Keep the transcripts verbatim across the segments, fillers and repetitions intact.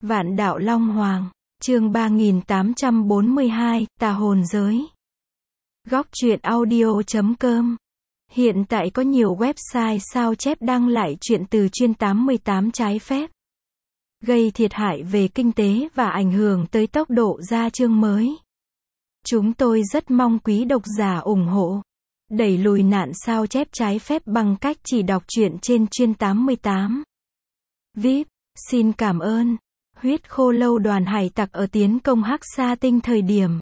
Vạn đạo Long Hoàng, chương ba nghìn tám trăm bốn mươi hai, Tà hồn giới. Góc truyện audio chấm com. Hiện tại có nhiều website sao chép đăng lại truyện từ chuyên tám mươi tám trái phép, gây thiệt hại về kinh tế và ảnh hưởng tới tốc độ ra chương mới. Chúng tôi rất mong quý độc giả ủng hộ, đẩy lùi nạn sao chép trái phép bằng cách chỉ đọc truyện trên chuyên tám mươi tám. vê i pê, xin cảm ơn. Huyết Khô Lâu đoàn hải tặc ở tiến công Hắc Sa Tinh thời điểm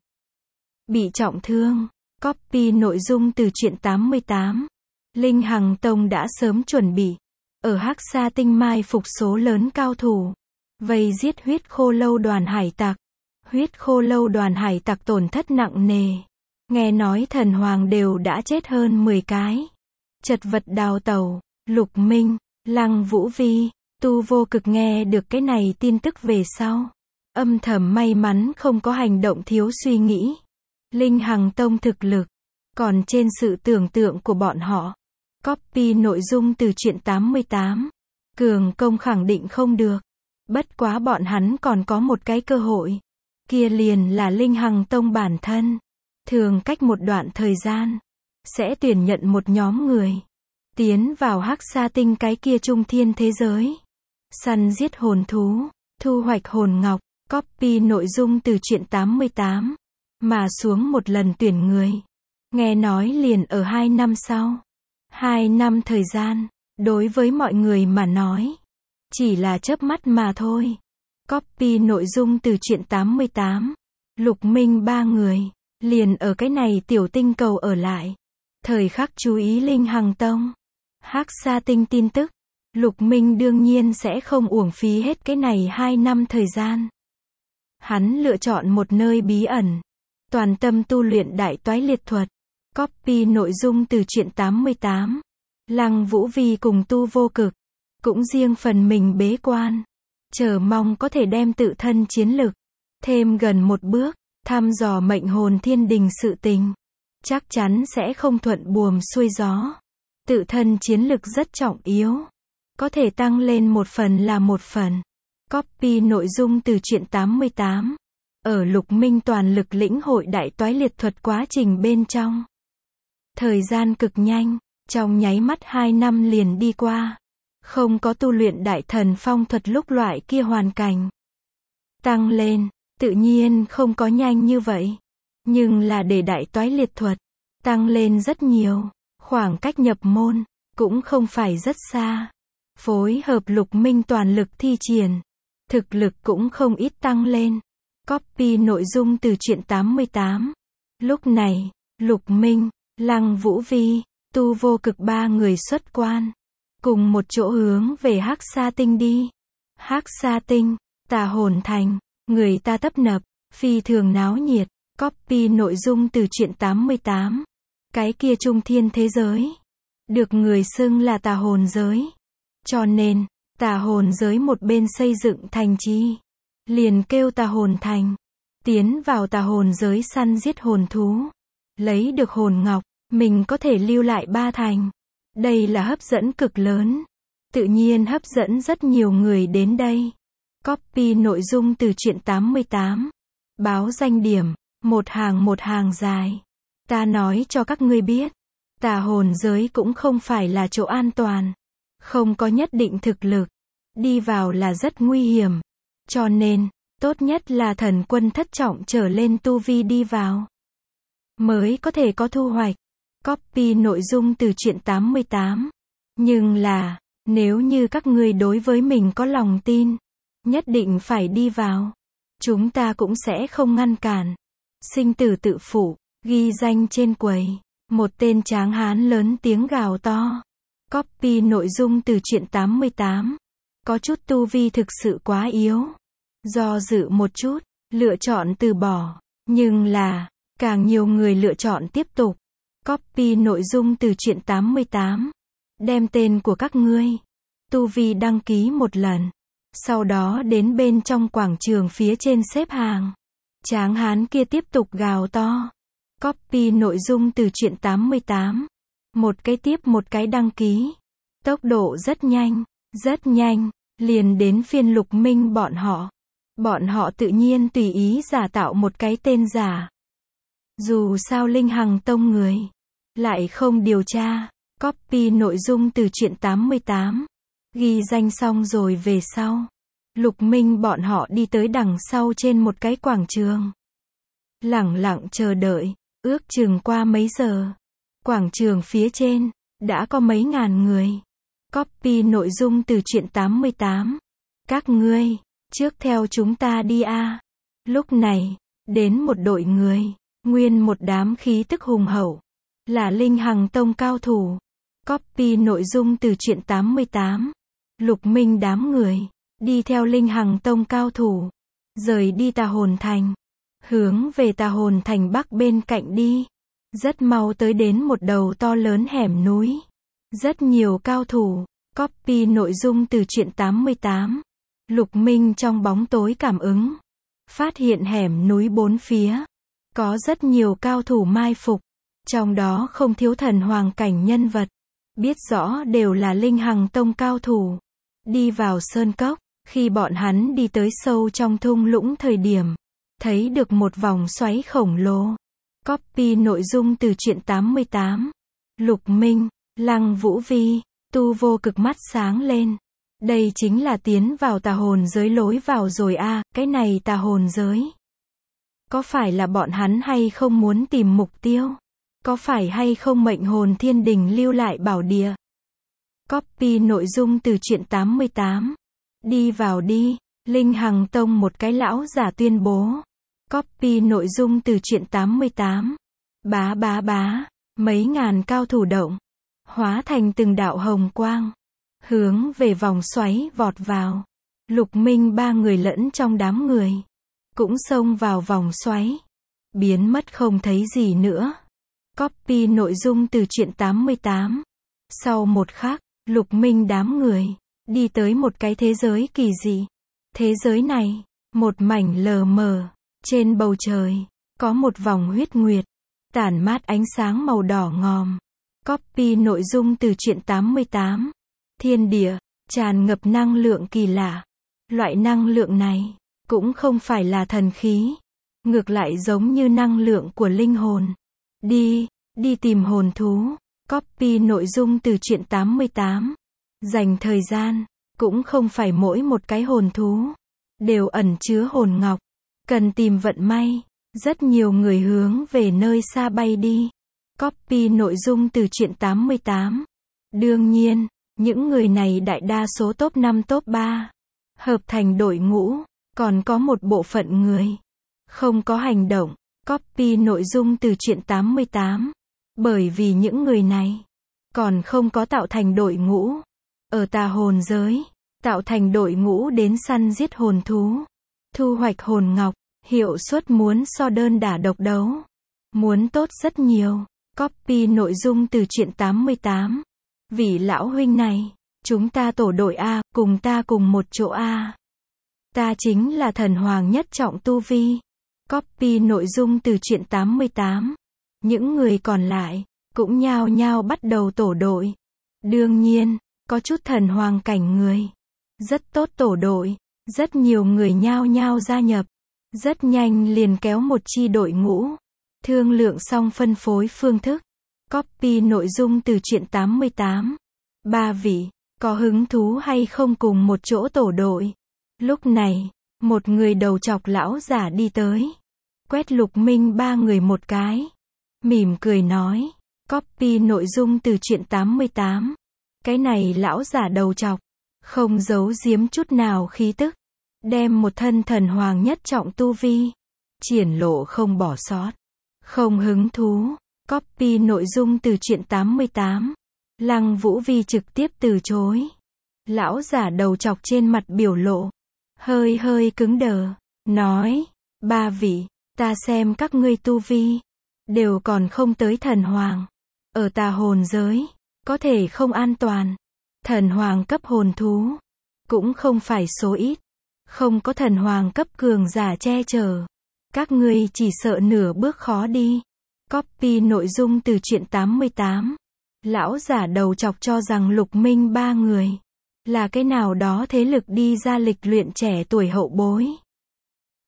bị trọng thương. Copy nội dung từ truyện tám mươi tám. Linh Hằng Tông đã sớm chuẩn bị ở Hắc Sa Tinh mai phục số lớn cao thủ, vây giết Huyết Khô Lâu đoàn hải tặc. Huyết Khô Lâu đoàn hải tặc tổn thất nặng nề. Nghe nói thần hoàng đều đã chết hơn mười cái. Chật vật đào tẩu. Lục Minh, Lăng Vũ Vi, Tu Vô Cực nghe được cái này tin tức về sau, âm thầm may mắn không có hành động thiếu suy nghĩ. Linh Hằng Tông thực lực còn trên sự tưởng tượng của bọn họ. Copy nội dung từ truyện tám mươi tám. Cường công khẳng định không được. Bất quá bọn hắn còn có một cái cơ hội. Kia liền là Linh Hằng Tông bản thân. Thường cách một đoạn thời gian, sẽ tuyển nhận một nhóm người, tiến vào Hắc Sa Tinh cái kia trung thiên thế giới, săn giết hồn thú, thu hoạch hồn ngọc. Copy nội dung từ truyện tám mươi tám. Mà xuống một lần tuyển người, nghe nói liền ở hai năm sau. Hai năm thời gian, đối với mọi người mà nói, chỉ là chớp mắt mà thôi. Copy nội dung từ truyện tám mươi tám. Lục Minh ba người, liền ở cái này tiểu tinh cầu ở lại. Thời khắc chú ý Linh Hằng Tông, Hắc Sa Tinh tin tức. Lục Minh đương nhiên sẽ không uổng phí hết cái này hai năm thời gian. Hắn lựa chọn một nơi bí ẩn, toàn tâm tu luyện đại toái liệt thuật. Copy nội dung từ truyện tám mươi tám. Lăng Vũ Vi cùng Tu Vô Cực, cũng riêng phần mình bế quan, chờ mong có thể đem tự thân chiến lực thêm gần một bước, thăm dò mệnh hồn thiên đình sự tình. Chắc chắn sẽ không thuận buồm xuôi gió. Tự thân chiến lực rất trọng yếu, có thể tăng lên một phần là một phần. Copy nội dung từ truyện tám mươi tám. Ở Lục Minh toàn lực lĩnh hội đại toái liệt thuật quá trình bên trong, thời gian cực nhanh, trong nháy mắt hai năm liền đi qua. Không có tu luyện đại thần phong thuật lúc loại kia hoàn cảnh tăng lên, tự nhiên không có nhanh như vậy. Nhưng là để đại toái liệt thuật tăng lên rất nhiều, khoảng cách nhập môn cũng không phải rất xa. Phối hợp Lục Minh toàn lực thi triển, thực lực cũng không ít tăng lên. Copy nội dung từ truyện tám mươi tám. Lúc này, Lục Minh, Lăng Vũ Vi, Tu Vô Cực ba người xuất quan, cùng một chỗ hướng về Hắc Sa Tinh đi. Hắc Sa Tinh, Tà Hồn Thành, người ta tấp nập, phi thường náo nhiệt. Copy nội dung từ truyện tám mươi tám. Cái kia trung thiên thế giới, được người xưng là Tà hồn giới. Cho nên, Tà hồn giới một bên xây dựng thành trì, liền kêu Tà hồn thành. Tiến vào Tà hồn giới săn giết hồn thú, lấy được hồn ngọc, mình có thể lưu lại ba thành. Đây là hấp dẫn cực lớn, tự nhiên hấp dẫn rất nhiều người đến đây. Copy nội dung từ truyện tám mươi tám. Báo danh điểm, một hàng một hàng dài. Ta nói cho các ngươi biết, Tà hồn giới cũng không phải là chỗ an toàn, không có nhất định thực lực, đi vào là rất nguy hiểm. Cho nên, tốt nhất là thần quân thất trọng trở lên tu vi đi vào, mới có thể có thu hoạch. Copy nội dung từ truyện tám mươi tám. Nhưng là, nếu như các ngươi đối với mình có lòng tin, nhất định phải đi vào, chúng ta cũng sẽ không ngăn cản. Sinh tử tự phụ, ghi danh trên quầy. Một tên tráng hán lớn tiếng gào to. Copy nội dung từ truyện tám mươi tám. Có chút tu vi thực sự quá yếu, do dự một chút, lựa chọn từ bỏ. Nhưng là, càng nhiều người lựa chọn tiếp tục. Copy nội dung từ truyện tám mươi tám. Đem tên của các ngươi, tu vi đăng ký một lần, sau đó đến bên trong quảng trường phía trên xếp hàng. Tráng hán kia tiếp tục gào to. Copy nội dung từ truyện tám mươi tám. Một cái tiếp một cái đăng ký. Tốc độ rất nhanh, rất nhanh, liền đến phiên Lục Minh bọn họ. Bọn họ tự nhiên tùy ý giả tạo một cái tên giả. Dù sao Linh Hằng Tông người lại không điều tra, copy nội dung từ truyện tám mươi tám, ghi danh xong rồi về sau. Lục Minh bọn họ đi tới đằng sau trên một cái quảng trường. Lẳng lặng chờ đợi, ước chừng qua mấy giờ. Quảng trường phía trên, đã có mấy ngàn người. Copy nội dung từ truyện tám mươi tám. Các ngươi, trước theo chúng ta đi a. Lúc này, đến một đội người, nguyên một đám khí tức hùng hậu. Là Linh Hằng Tông cao thủ. Copy nội dung từ truyện tám mươi tám. Lục Minh đám người, đi theo Linh Hằng Tông cao thủ. Rời đi Tà Hồn Thành. Hướng về Tà Hồn Thành bắc bên cạnh đi. Rất mau tới đến một đầu to lớn hẻm núi. Rất nhiều cao thủ. Copy nội dung từ truyện tám mươi tám. Lục Minh trong bóng tối cảm ứng. Phát hiện hẻm núi bốn phía. Có rất nhiều cao thủ mai phục. Trong đó không thiếu thần hoàng cảnh nhân vật. Biết rõ đều là Linh Hằng Tông cao thủ. Đi vào sơn cốc. Khi bọn hắn đi tới sâu trong thung lũng thời điểm. Thấy được một vòng xoáy khổng lồ. Copy nội dung từ truyện tám mươi tám. Lục Minh, Lăng Vũ Vi, Tu Vô Cực mắt sáng lên. Đây chính là tiến vào tà hồn giới lối vào rồi a, à, cái này tà hồn giới. Có phải là bọn hắn hay không muốn tìm mục tiêu? Có phải hay không mệnh hồn thiên đình lưu lại bảo địa? Copy nội dung từ truyện tám mươi tám. Đi vào đi, Linh Hằng Tông một cái lão giả tuyên bố. Copy nội dung từ truyện tám mươi tám. Bá bá bá, mấy ngàn cao thủ động, hóa thành từng đạo hồng quang, hướng về vòng xoáy vọt vào. Lục Minh ba người lẫn trong đám người, cũng xông vào vòng xoáy, biến mất không thấy gì nữa. Copy nội dung từ truyện tám mươi tám. Sau một khắc, Lục Minh đám người, đi tới một cái thế giới kỳ dị. Thế giới này, một mảnh lờ mờ, trên bầu trời, có một vòng huyết nguyệt, tản mát ánh sáng màu đỏ ngòm. Copy nội dung từ truyện tám mươi tám. Thiên địa, tràn ngập năng lượng kỳ lạ. Loại năng lượng này, cũng không phải là thần khí. Ngược lại giống như năng lượng của linh hồn. Đi, đi tìm hồn thú. Copy nội dung từ truyện tám mươi tám. Dành thời gian, cũng không phải mỗi một cái hồn thú đều ẩn chứa hồn ngọc. Cần tìm vận may. Rất nhiều người hướng về nơi xa bay đi. Copy nội dung từ truyện tám mươi tám. Đương nhiên, những người này đại đa số top năm top ba. Hợp thành đội ngũ. Còn có một bộ phận người không có hành động. Copy nội dung từ truyện tám mươi tám. Bởi vì những người này còn không có tạo thành đội ngũ. Ở tà hồn giới, tạo thành đội ngũ đến săn giết hồn thú. Thu hoạch hồn ngọc. Hiệu suất muốn so đơn đả độc đấu. Muốn tốt rất nhiều. Copy nội dung từ truyện tám mươi tám. Vị lão huynh này, chúng ta tổ đội A, cùng ta cùng một chỗ A. Ta chính là thần hoàng nhất trọng tu vi. Copy nội dung từ truyện tám mươi tám. Những người còn lại, cũng nhao nhao bắt đầu tổ đội. Đương nhiên, có chút thần hoàng cảnh người. Rất tốt tổ đội. Rất nhiều người nhao nhao gia nhập. Rất nhanh liền kéo một chi đội ngũ. Thương lượng xong phân phối phương thức. Copy nội dung từ truyện tám mươi tám. Ba vị, có hứng thú hay không cùng một chỗ tổ đội? Lúc này, một người đầu chọc lão giả đi tới. Quét Lục Minh ba người một cái. Mỉm cười nói. Copy nội dung từ truyện tám mươi tám. Cái này lão giả đầu chọc, không giấu giếm chút nào khí tức. Đem một thân thần hoàng nhất trọng tu vi. Triển lộ không bỏ sót. Không hứng thú. Copy nội dung từ truyện tám mươi tám. Lăng Vũ Vi trực tiếp từ chối. Lão giả đầu chọc trên mặt biểu lộ hơi hơi cứng đờ. Nói. Ba vị, ta xem các ngươi tu vi đều còn không tới thần hoàng. Ở tà hồn giới, có thể không an toàn. Thần hoàng cấp hồn thú cũng không phải số ít. Không có thần hoàng cấp cường giả che chở. Các ngươi chỉ sợ nửa bước khó đi. Copy nội dung từ truyện tám mươi tám. Lão giả đầu chọc cho rằng Lục Minh ba người là cái nào đó thế lực đi ra lịch luyện trẻ tuổi hậu bối.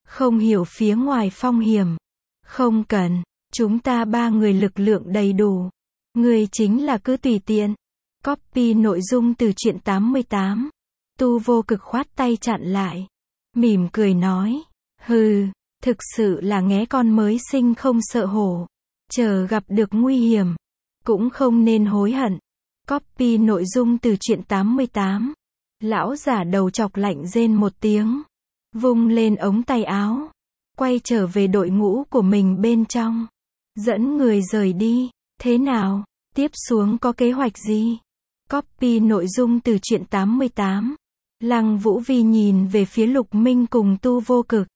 Không hiểu phía ngoài phong hiểm. Không cần, chúng ta ba người lực lượng đầy đủ. Người chính là cứ tùy tiện. Copy nội dung từ truyện tám mươi tám. Tu Vô Cực khoát tay chặn lại. Mỉm cười nói. Hừ, thực sự là nghé con mới sinh không sợ hổ. Chờ gặp được nguy hiểm, cũng không nên hối hận. Copy nội dung từ truyện tám mươi tám. Lão giả đầu chọc lạnh rên một tiếng. Vung lên ống tay áo. Quay trở về đội ngũ của mình bên trong. Dẫn người rời đi. Thế nào? Tiếp xuống có kế hoạch gì? Copy nội dung từ truyện tám mươi tám. Lăng Vũ Vi nhìn về phía Lục Minh cùng Tu Vô Cực.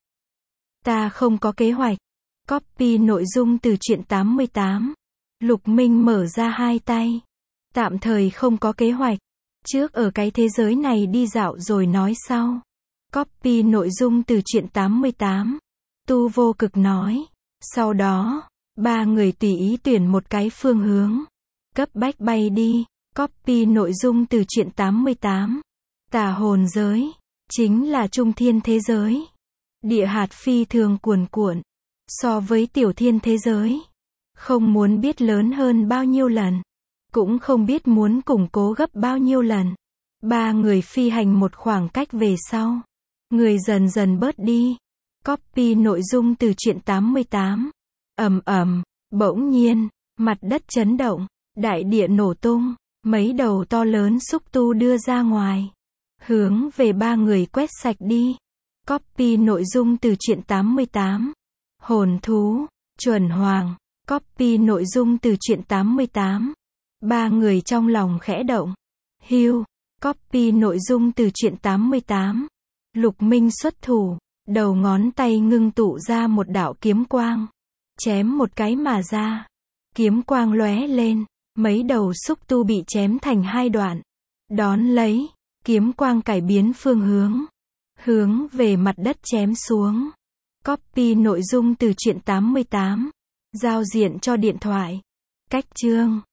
Ta không có kế hoạch. Copy nội dung từ truyện tám mươi tám. Lục Minh mở ra hai tay. Tạm thời không có kế hoạch. Trước ở cái thế giới này đi dạo rồi nói sau. Copy nội dung từ truyện tám mươi tám. Tu Vô Cực nói. Sau đó, ba người tùy ý tuyển một cái phương hướng. Cấp bách bay đi. Copy nội dung từ truyện tám mươi tám. Tà hồn giới. Chính là trung thiên thế giới. Địa hạt phi thường cuồn cuộn. So với tiểu thiên thế giới. Không muốn biết lớn hơn bao nhiêu lần. Cũng không biết muốn củng cố gấp bao nhiêu lần. Ba người phi hành một khoảng cách về sau. Người dần dần bớt đi. Copy nội dung từ truyện tám mươi tám. Ầm ầm, bỗng nhiên, mặt đất chấn động, đại địa nổ tung, mấy đầu to lớn xúc tu đưa ra ngoài. Hướng về ba người quét sạch đi. Copy nội dung từ truyện tám mươi tám. Hồn thú, chuẩn hoàng. Copy nội dung từ truyện tám mươi tám. Ba người trong lòng khẽ động. Hưu. Copy nội dung từ truyện tám mươi tám. Lục Minh xuất thủ, đầu ngón tay ngưng tụ ra một đạo kiếm quang. Chém một cái mà ra. Kiếm quang lóe lên, mấy đầu xúc tu bị chém thành hai đoạn. Đón lấy, kiếm quang cải biến phương hướng. Hướng về mặt đất chém xuống. Copy nội dung từ truyện tám mươi tám. Giao diện cho điện thoại. Cách chương.